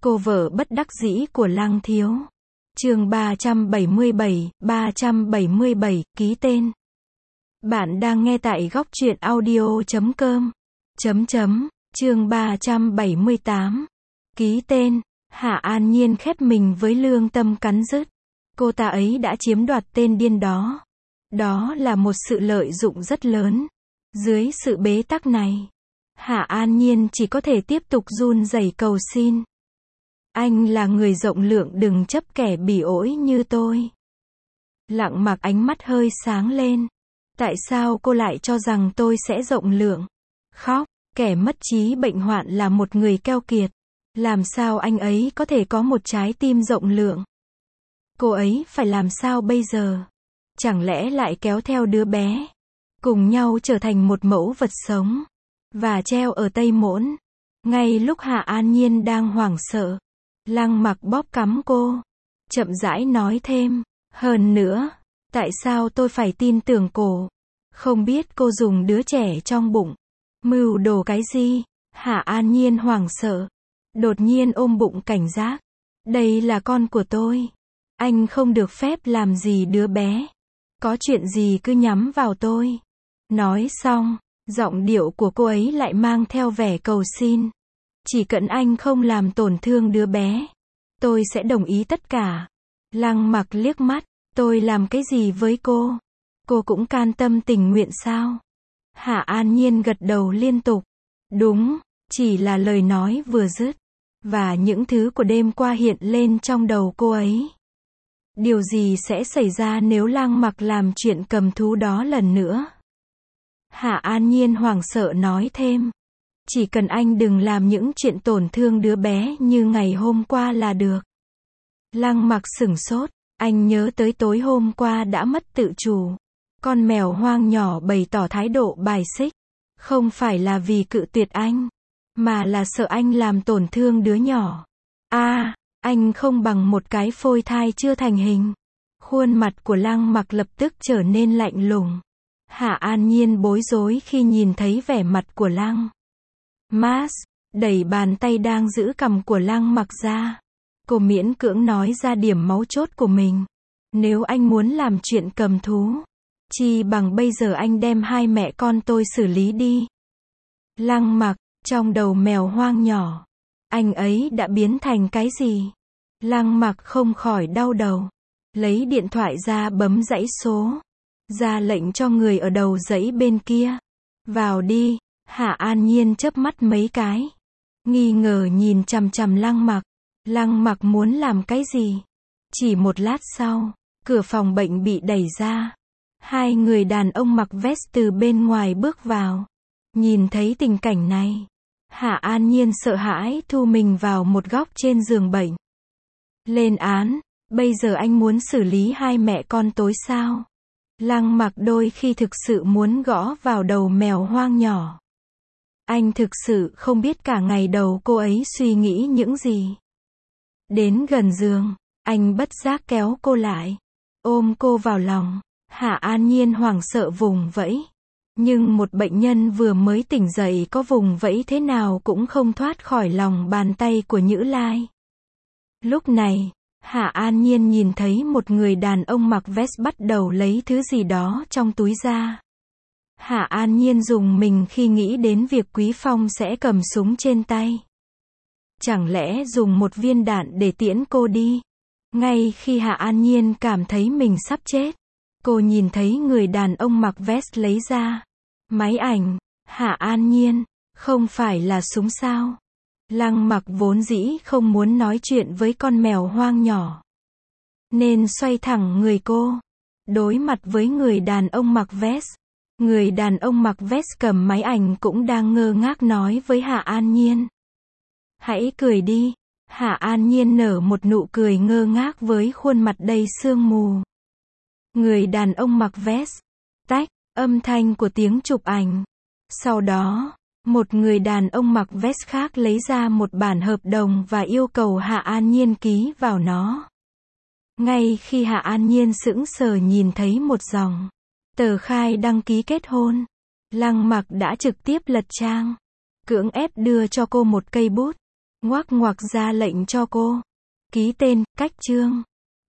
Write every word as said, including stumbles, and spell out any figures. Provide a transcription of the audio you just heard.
Cô vợ bất đắc dĩ của Lăng Thiếu. Chương ba trăm bảy mươi bảy, ba trăm bảy mươi bảy, ký tên. Bạn đang nghe tại góc truyện audio chấm com. Chấm chấm, chương ba trăm bảy mươi tám. Ký tên. Hạ An Nhiên khép mình với lương tâm cắn rứt. Cô ta ấy đã chiếm đoạt tên điên đó. Đó là một sự lợi dụng rất lớn. Dưới sự bế tắc này, Hạ An Nhiên chỉ có thể tiếp tục run rẩy cầu xin. Anh là người rộng lượng, đừng chấp kẻ bỉ ổi như tôi. Lặng Mặc ánh mắt hơi sáng lên. Tại sao cô lại cho rằng tôi sẽ rộng lượng? Khóc, kẻ mất trí bệnh hoạn là một người keo kiệt. Làm sao anh ấy có thể có một trái tim rộng lượng? Cô ấy phải làm sao bây giờ? Chẳng lẽ lại kéo theo đứa bé, cùng nhau trở thành một mẫu vật sống, và treo ở Tây Mỗn? Ngay lúc Hạ An Nhiên đang hoảng sợ, Lăng Mặc bóp cằm cô, chậm rãi nói thêm, hơn nữa, tại sao tôi phải tin tưởng cô? Không biết cô dùng đứa trẻ trong bụng, mưu đồ cái gì? Hạ An Nhiên hoảng sợ, đột nhiên ôm bụng cảnh giác. Đây là con của tôi. Anh không được phép làm gì đứa bé. Có chuyện gì cứ nhắm vào tôi. Nói xong, giọng điệu của cô ấy lại mang theo vẻ cầu xin. Chỉ cần anh không làm tổn thương đứa bé, tôi sẽ đồng ý tất cả. Lăng Mặc liếc mắt, tôi làm cái gì với cô? Cô cũng can tâm tình nguyện sao? Hạ An Nhiên gật đầu liên tục. Đúng, chỉ là lời nói vừa dứt, và những thứ của đêm qua hiện lên trong đầu cô ấy. Điều gì sẽ xảy ra nếu Lăng Mặc làm chuyện cầm thú đó lần nữa? Hạ An Nhiên hoảng sợ nói thêm. Chỉ cần anh đừng làm những chuyện tổn thương đứa bé như ngày hôm qua là được. Lăng Mặc sửng sốt, anh nhớ tới tối hôm qua đã mất tự chủ. Con mèo hoang nhỏ bày tỏ thái độ bài xích. Không phải là vì cự tuyệt anh, mà là sợ anh làm tổn thương đứa nhỏ. A, à, anh không bằng một cái phôi thai chưa thành hình. Khuôn mặt của Lăng Mặc lập tức trở nên lạnh lùng. Hạ An Nhiên bối rối khi nhìn thấy vẻ mặt của Lăng Mas, đẩy bàn tay đang giữ cằm của Lăng Mặc ra. Cô miễn cưỡng nói ra điểm mấu chốt của mình. Nếu anh muốn làm chuyện cầm thú, chi bằng bây giờ anh đem hai mẹ con tôi xử lý đi. Lăng Mặc, trong đầu mèo hoang nhỏ, anh ấy đã biến thành cái gì? Lăng Mặc không khỏi đau đầu. Lấy điện thoại ra bấm dãy số. Ra lệnh cho người ở đầu dãy bên kia. Vào đi. Hạ An Nhiên chớp mắt mấy cái. Nghi ngờ nhìn chằm chằm Lăng Mặc. Lăng Mặc muốn làm cái gì? Chỉ một lát sau, cửa phòng bệnh bị đẩy ra. Hai người đàn ông mặc vest từ bên ngoài bước vào. Nhìn thấy tình cảnh này, Hạ An Nhiên sợ hãi thu mình vào một góc trên giường bệnh. Lên án, bây giờ anh muốn xử lý hai mẹ con tối sao? Lăng Mặc đôi khi thực sự muốn gõ vào đầu mèo hoang nhỏ. Anh thực sự không biết cả ngày đầu cô ấy suy nghĩ những gì. Đến gần giường, anh bất giác kéo cô lại, ôm cô vào lòng. Hạ An Nhiên hoảng sợ vùng vẫy. Nhưng một bệnh nhân vừa mới tỉnh dậy có vùng vẫy thế nào cũng không thoát khỏi lòng bàn tay của Nhữ Lai. Lúc này, Hạ An Nhiên nhìn thấy một người đàn ông mặc vest bắt đầu lấy thứ gì đó trong túi ra. Hạ An Nhiên rùng mình khi nghĩ đến việc Quý Phong sẽ cầm súng trên tay. Chẳng lẽ dùng một viên đạn để tiễn cô đi? Ngay khi Hạ An Nhiên cảm thấy mình sắp chết, cô nhìn thấy người đàn ông mặc vest lấy ra máy ảnh. Hạ An Nhiên, không phải là súng sao? Lăng Mặc vốn dĩ không muốn nói chuyện với con mèo hoang nhỏ, nên xoay thẳng người cô, đối mặt với người đàn ông mặc vest. Người đàn ông mặc vest cầm máy ảnh cũng đang ngơ ngác nói với Hạ An Nhiên. Hãy cười đi. Hạ An Nhiên nở một nụ cười ngơ ngác với khuôn mặt đầy sương mù. Người đàn ông mặc vest. Tách, âm thanh của tiếng chụp ảnh. Sau đó, một người đàn ông mặc vest khác lấy ra một bản hợp đồng và yêu cầu Hạ An Nhiên ký vào nó. Ngay khi Hạ An Nhiên sững sờ nhìn thấy một dòng tờ khai đăng ký kết hôn, Lăng Mặc đã trực tiếp lật trang, cưỡng ép đưa cho cô một cây bút. Ngoác ngoạc ra lệnh cho cô. Ký tên, cách chương.